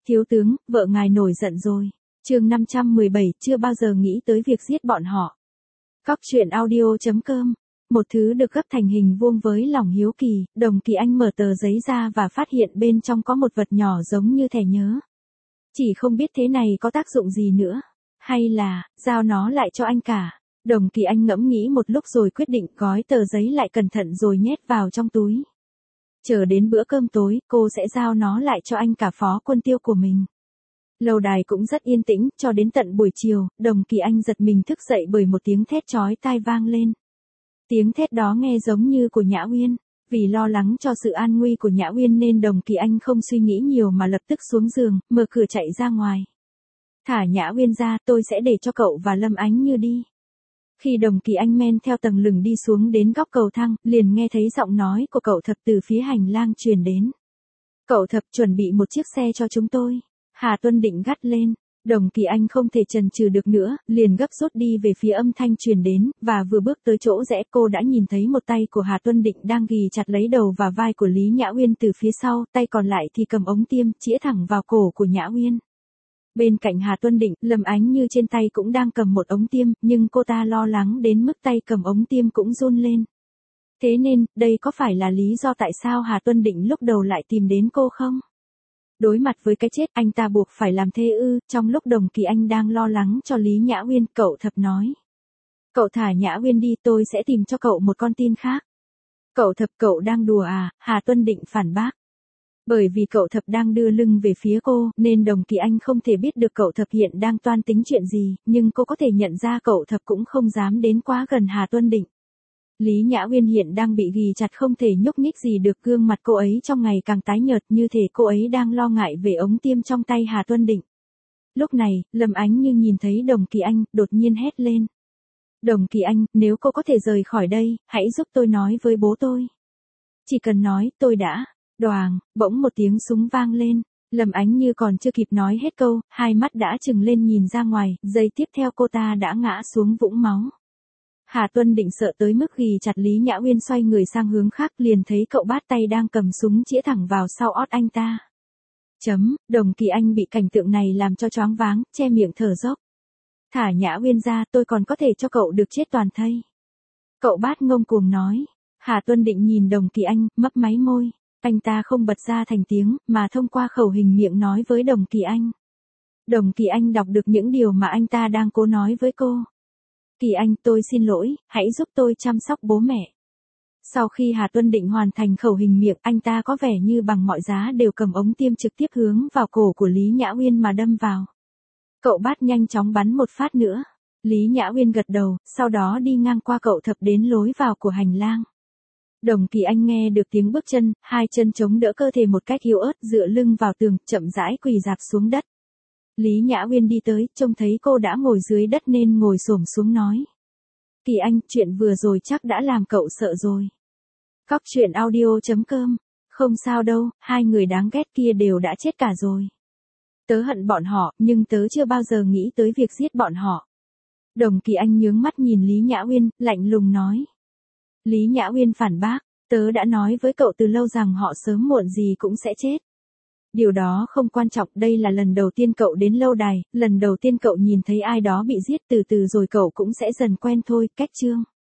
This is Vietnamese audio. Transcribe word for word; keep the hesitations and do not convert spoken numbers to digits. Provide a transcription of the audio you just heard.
Thiếu tướng, vợ ngài nổi giận rồi. Chương năm trăm mười bảy, chưa bao giờ nghĩ tới việc giết bọn họ. Cóc truyện audio chấm com. Một thứ được gấp thành hình vuông với lòng hiếu kỳ, Đồng Kỳ Anh mở tờ giấy ra và phát hiện bên trong có một vật nhỏ giống như thẻ nhớ. Chỉ không biết thế này có tác dụng gì nữa. Hay là, giao nó lại cho anh cả. Đồng Kỳ Anh ngẫm nghĩ một lúc rồi quyết định gói tờ giấy lại cẩn thận rồi nhét vào trong túi. Chờ đến bữa cơm tối, cô sẽ giao nó lại cho anh cả phó quân tiêu của mình. Lâu đài cũng rất yên tĩnh, cho đến tận buổi chiều, Đồng Kỳ Anh giật mình thức dậy bởi một tiếng thét chói tai vang lên. Tiếng thét đó nghe giống như của Nhã Uyên. Vì lo lắng cho sự an nguy của Nhã Uyên nên Đồng Kỳ Anh không suy nghĩ nhiều mà lập tức xuống giường, mở cửa chạy ra ngoài. Thả Nhã Uyên ra, tôi sẽ để cho cậu và Lâm Ánh Như đi. Khi Đồng Kỳ Anh men theo tầng lửng đi xuống đến góc cầu thang, liền nghe thấy giọng nói của cậu Thập từ phía hành lang truyền đến. Cậu Thập, chuẩn bị một chiếc xe cho chúng tôi. Hà Tuân Định gắt lên. Đồng Kỳ Anh không thể chần chừ được nữa, liền gấp rút đi về phía âm thanh truyền đến, và vừa bước tới chỗ rẽ cô đã nhìn thấy một tay của Hà Tuân Định đang ghì chặt lấy đầu và vai của Lý Nhã Uyên từ phía sau, tay còn lại thì cầm ống tiêm, chĩa thẳng vào cổ của Nhã Uyên. Bên cạnh Hà Tuân Định, Lâm Ánh Như trên tay cũng đang cầm một ống tiêm, nhưng cô ta lo lắng đến mức tay cầm ống tiêm cũng run lên. Thế nên, đây có phải là lý do tại sao Hà Tuân Định lúc đầu lại tìm đến cô không? Đối mặt với cái chết, anh ta buộc phải làm thế ư? Trong lúc Đồng Kỳ Anh đang lo lắng cho Lý Nhã Uyên, cậu Thập nói. Cậu thả Nhã Uyên đi, tôi sẽ tìm cho cậu một con tin khác. Cậu Thập, cậu đang đùa à? Hà Tuân Định phản bác. Bởi vì cậu Thập đang đưa lưng về phía cô, nên Đồng Kỳ Anh không thể biết được cậu Thập hiện đang toan tính chuyện gì, nhưng cô có thể nhận ra cậu Thập cũng không dám đến quá gần Hà Tuân Định. Lý Nhã Uyên hiện đang bị ghì chặt không thể nhúc nhích gì được, gương mặt cô ấy trong ngày càng tái nhợt như thể cô ấy đang lo ngại về ống tiêm trong tay Hà Tuân Định. Lúc này, Lâm Ánh Như nhìn thấy Đồng Kỳ Anh, đột nhiên hét lên. Đồng Kỳ Anh, nếu cô có thể rời khỏi đây, hãy giúp tôi nói với bố tôi. Chỉ cần nói, tôi đã. Đoàng, bỗng một tiếng súng vang lên. Lâm Ánh Như còn chưa kịp nói hết câu, hai mắt đã trừng lên nhìn ra ngoài, giây tiếp theo cô ta đã ngã xuống vũng máu. Hà Tuân Định sợ tới mức ghì chặt Lý Nhã Uyên, xoay người sang hướng khác, liền thấy cậu bát tay đang cầm súng chĩa thẳng vào sau ót anh ta. Chấm, Đồng Kỳ Anh bị cảnh tượng này làm cho choáng váng, che miệng thở dốc. Thả Nhã Uyên ra, tôi còn có thể cho cậu được chết toàn thây. Cậu bát ngông cuồng nói. Hà Tuân Định nhìn Đồng Kỳ Anh, mấp máy môi. Anh ta không bật ra thành tiếng, mà thông qua khẩu hình miệng nói với Đồng Kỳ Anh. Đồng Kỳ Anh đọc được những điều mà anh ta đang cố nói với cô. Kỳ Anh, tôi xin lỗi, hãy giúp tôi chăm sóc bố mẹ. Sau khi Hà Tuân Định hoàn thành khẩu hình miệng, anh ta có vẻ như bằng mọi giá đều cầm ống tiêm trực tiếp hướng vào cổ của Lý Nhã Uyên mà đâm vào. Cậu bát nhanh chóng bắn một phát nữa. Lý Nhã Uyên gật đầu, sau đó đi ngang qua cậu Thập đến lối vào của hành lang. Đồng Kỳ Anh nghe được tiếng bước chân, hai chân chống đỡ cơ thể một cách yếu ớt, dựa lưng vào tường, chậm rãi quỳ rạp xuống đất. Lý Nhã Uyên đi tới, trông thấy cô đã ngồi dưới đất nên ngồi xổm xuống nói. Kỳ Anh, chuyện vừa rồi chắc đã làm cậu sợ rồi. Cóc truyện audio chấm com. Không sao đâu, hai người đáng ghét kia đều đã chết cả rồi. Tớ hận bọn họ, nhưng tớ chưa bao giờ nghĩ tới việc giết bọn họ. Đồng Kỳ Anh nhướng mắt nhìn Lý Nhã Uyên, lạnh lùng nói. Lý Nhã Uyên phản bác, tớ đã nói với cậu từ lâu rằng họ sớm muộn gì cũng sẽ chết. Điều đó không quan trọng, đây là lần đầu tiên cậu đến lâu đài, lần đầu tiên cậu nhìn thấy ai đó bị giết, từ từ rồi cậu cũng sẽ dần quen thôi, cách chương.